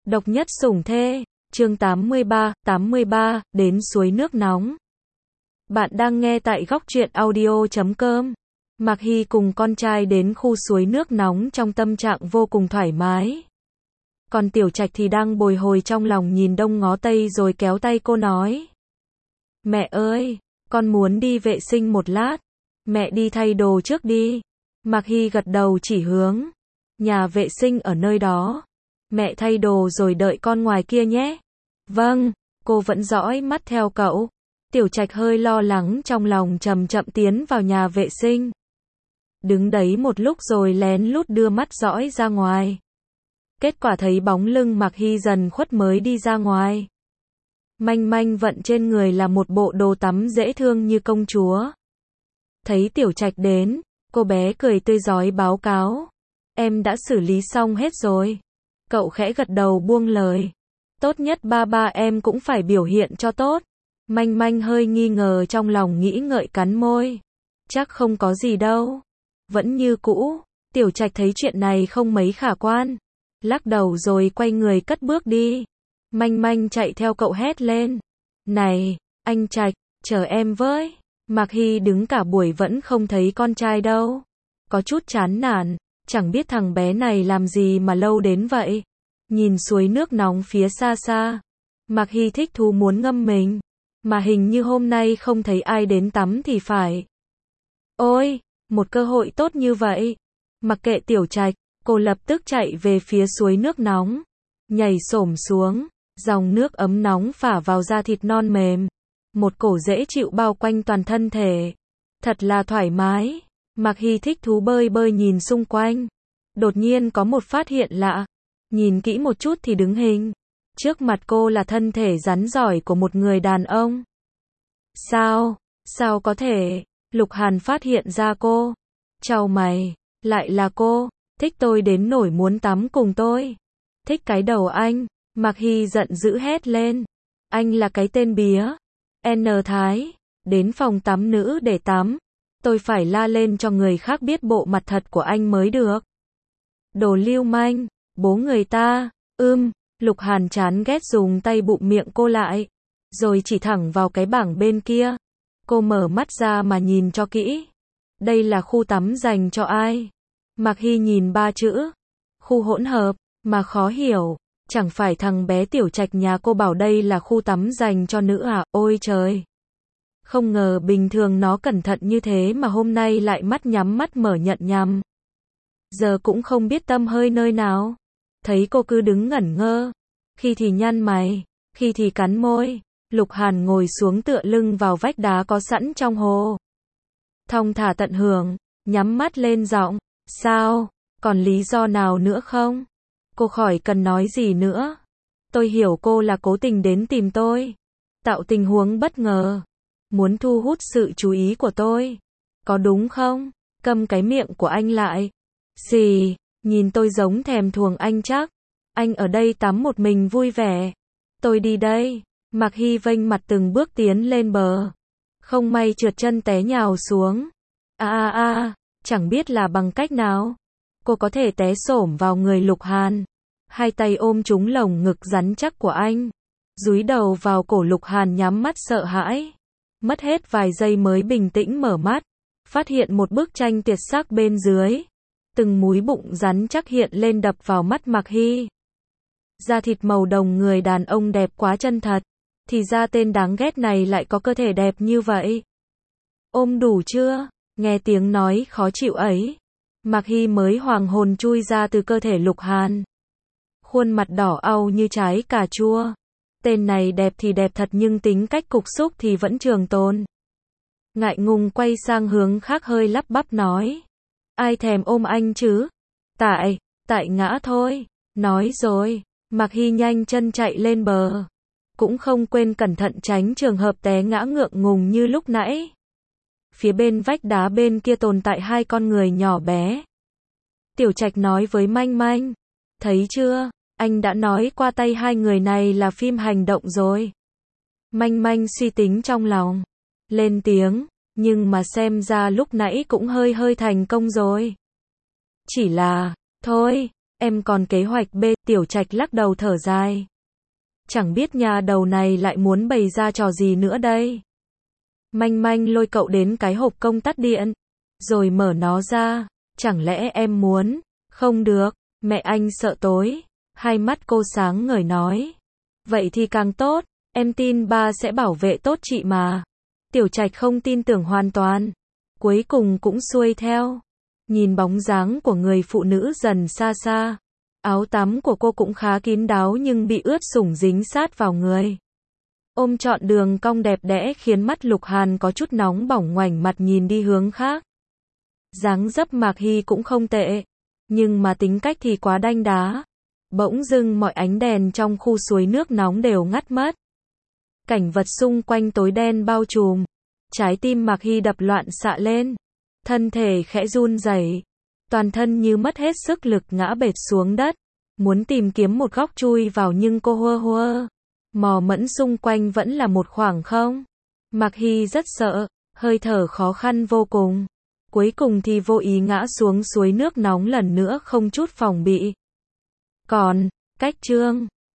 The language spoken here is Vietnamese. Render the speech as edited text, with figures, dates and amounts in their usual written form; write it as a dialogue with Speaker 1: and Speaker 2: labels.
Speaker 1: Độc nhất sủng thê, chương 83, đến suối nước nóng. Bạn đang nghe tại góc truyện audio.com. Mạc Hy cùng con trai đến khu suối nước nóng trong tâm trạng vô cùng thoải mái. Còn Tiểu Trạch thì đang bồi hồi trong lòng nhìn đông ngó tây rồi kéo tay cô nói. Mẹ ơi, con muốn đi vệ sinh một lát. Mẹ đi thay đồ trước đi. Mạc Hy gật đầu chỉ hướng. Nhà vệ sinh ở nơi đó. Mẹ thay đồ rồi đợi con ngoài kia nhé. Vâng, cô vẫn dõi mắt theo cậu. Tiểu Trạch hơi lo lắng trong lòng chậm chậm tiến vào nhà vệ sinh. Đứng đấy một lúc rồi lén lút đưa mắt dõi ra ngoài. Kết quả thấy bóng lưng Mạc Hy dần khuất mới đi ra ngoài. Manh manh vận trên người là một bộ đồ tắm dễ thương như công chúa. Thấy Tiểu Trạch đến, cô bé cười tươi rói báo cáo. Em đã xử lý xong hết rồi. Cậu khẽ gật đầu buông lời. Tốt nhất ba em cũng phải biểu hiện cho tốt. Manh manh hơi nghi ngờ trong lòng nghĩ ngợi cắn môi. Chắc không có gì đâu. Vẫn như cũ. Tiểu Trạch thấy chuyện này không mấy khả quan. Lắc đầu rồi quay người cất bước đi. Manh manh chạy theo cậu hét lên. Này, anh Trạch, chờ em với. Mạc Hy đứng cả buổi vẫn không thấy con trai đâu. Có chút chán nản. Chẳng biết thằng bé này làm gì mà lâu đến vậy. Nhìn suối nước nóng phía xa xa. Mạc Hy thích thú muốn ngâm mình. Mà hình như hôm nay không thấy ai đến tắm thì phải. Ôi, một cơ hội tốt như vậy. Mặc kệ Tiểu Trạch, cô lập tức chạy về phía suối nước nóng. Nhảy xổm xuống, dòng nước ấm nóng phả vào da thịt non mềm. Một cổ dễ chịu bao quanh toàn thân thể. Thật là thoải mái. Mạc Hy thích thú bơi bơi nhìn xung quanh. Đột nhiên có một phát hiện lạ. Nhìn kỹ một chút thì đứng hình. Trước mặt cô là thân thể rắn giỏi của một người đàn ông. Sao có thể? Lục Hàn phát hiện ra cô. Chào mày, lại là cô. Thích tôi đến nổi muốn tắm cùng tôi. Thích cái đầu anh. Mạc Hy giận dữ hét lên. Anh là cái tên bía. N Thái. Đến phòng tắm nữ để tắm. Tôi phải la lên cho người khác biết bộ mặt thật của anh mới được. Đồ lưu manh, bố người ta, Lục Hàn chán ghét dùng tay bụm miệng cô lại. Rồi chỉ thẳng vào cái bảng bên kia. Cô mở mắt ra mà nhìn cho kỹ. Đây là khu tắm dành cho ai? Mạc Hy nhìn ba chữ. Khu hỗn hợp, mà khó hiểu. Chẳng phải thằng bé Tiểu Trạch nhà cô bảo đây là khu tắm dành cho nữ à? Ôi trời! Không ngờ bình thường nó cẩn thận như thế mà hôm nay lại mắt nhắm mắt mở nhận nhầm. Giờ cũng không biết tâm hơi nơi nào. Thấy cô cứ đứng ngẩn ngơ. Khi thì nhăn mày, khi thì cắn môi. Lục Hàn ngồi xuống tựa lưng vào vách đá có sẵn trong hồ. Thong thả tận hưởng, nhắm mắt lên giọng. Sao? Còn lý do nào nữa không? Cô khỏi cần nói gì nữa. Tôi hiểu cô là cố tình đến tìm tôi. Tạo tình huống bất ngờ. Muốn thu hút sự chú ý của tôi. Có đúng không? Câm cái miệng của anh lại. Gì? Nhìn tôi giống thèm thuồng anh chắc. Anh ở đây tắm một mình vui vẻ. Tôi đi đây. Mạc Hy vênh mặt từng bước tiến lên bờ. Không may trượt chân té nhào xuống. Chẳng biết là bằng cách nào. Cô có thể té xổm vào người Lục Hàn. Hai tay ôm trúng lồng ngực rắn chắc của anh. Dúi đầu vào cổ Lục Hàn nhắm mắt sợ hãi. Mất hết vài giây mới bình tĩnh mở mắt. Phát hiện một bức tranh tuyệt sắc bên dưới. Từng múi bụng rắn chắc hiện lên đập vào mắt Mạc Hy. Da thịt màu đồng người đàn ông đẹp quá chân thật. Thì ra tên đáng ghét này lại có cơ thể đẹp như vậy. Ôm đủ chưa? Nghe tiếng nói khó chịu ấy. Mạc Hy mới hoàng hồn chui ra từ cơ thể Lục Hàn. Khuôn mặt đỏ au như trái cà chua. Tên này đẹp thì đẹp thật nhưng tính cách cục xúc thì vẫn trường tồn. Ngại ngùng quay sang hướng khác hơi lắp bắp nói. Ai thèm ôm anh chứ? Tại ngã thôi. Nói rồi. Mạc Hy nhanh chân chạy lên bờ. Cũng không quên cẩn thận tránh trường hợp té ngã ngượng ngùng như lúc nãy. Phía bên vách đá bên kia tồn tại hai con người nhỏ bé. Tiểu Trạch nói với Manh Manh. Thấy chưa? Anh đã nói qua tay hai người này là phim hành động rồi. Manh Manh suy tính trong lòng. Lên tiếng. Nhưng mà xem ra lúc nãy cũng hơi thành công rồi. Chỉ là, thôi, Em còn kế hoạch B, Tiểu Trạch lắc đầu thở dài. Chẳng biết nhà đầu này lại muốn bày ra trò gì nữa đây. Manh manh lôi cậu đến cái hộp công tắc điện, rồi mở nó ra. Chẳng lẽ em muốn? Không được, mẹ anh sợ tối. Hai mắt cô sáng ngời nói. Vậy thì càng tốt, em tin ba sẽ bảo vệ tốt chị mà. Tiểu Trạch không tin tưởng hoàn toàn. Cuối cùng cũng xuôi theo. Nhìn bóng dáng của người phụ nữ dần xa xa. Áo tắm của cô cũng khá kín đáo nhưng bị ướt sũng dính sát vào người. Ôm trọn đường cong đẹp đẽ khiến mắt Lục Hàn có chút nóng bỏng, ngoảnh mặt nhìn đi hướng khác. Dáng dấp Mạc Hy cũng không tệ, nhưng mà tính cách thì quá đanh đá. Bỗng dưng mọi ánh đèn trong khu suối nước nóng đều ngắt mất. Cảnh vật xung quanh tối đen bao trùm. Trái tim Mạc Hy đập loạn xạ lên. Thân thể khẽ run rẩy, toàn thân như mất hết sức lực ngã bệt xuống đất. Muốn tìm kiếm một góc chui vào nhưng cô mò mẫm xung quanh vẫn là một khoảng không. Mạc Hy rất sợ, hơi thở khó khăn vô cùng. Cuối cùng thì vô ý ngã xuống suối nước nóng lần nữa không chút phòng bị. Còn, cách chương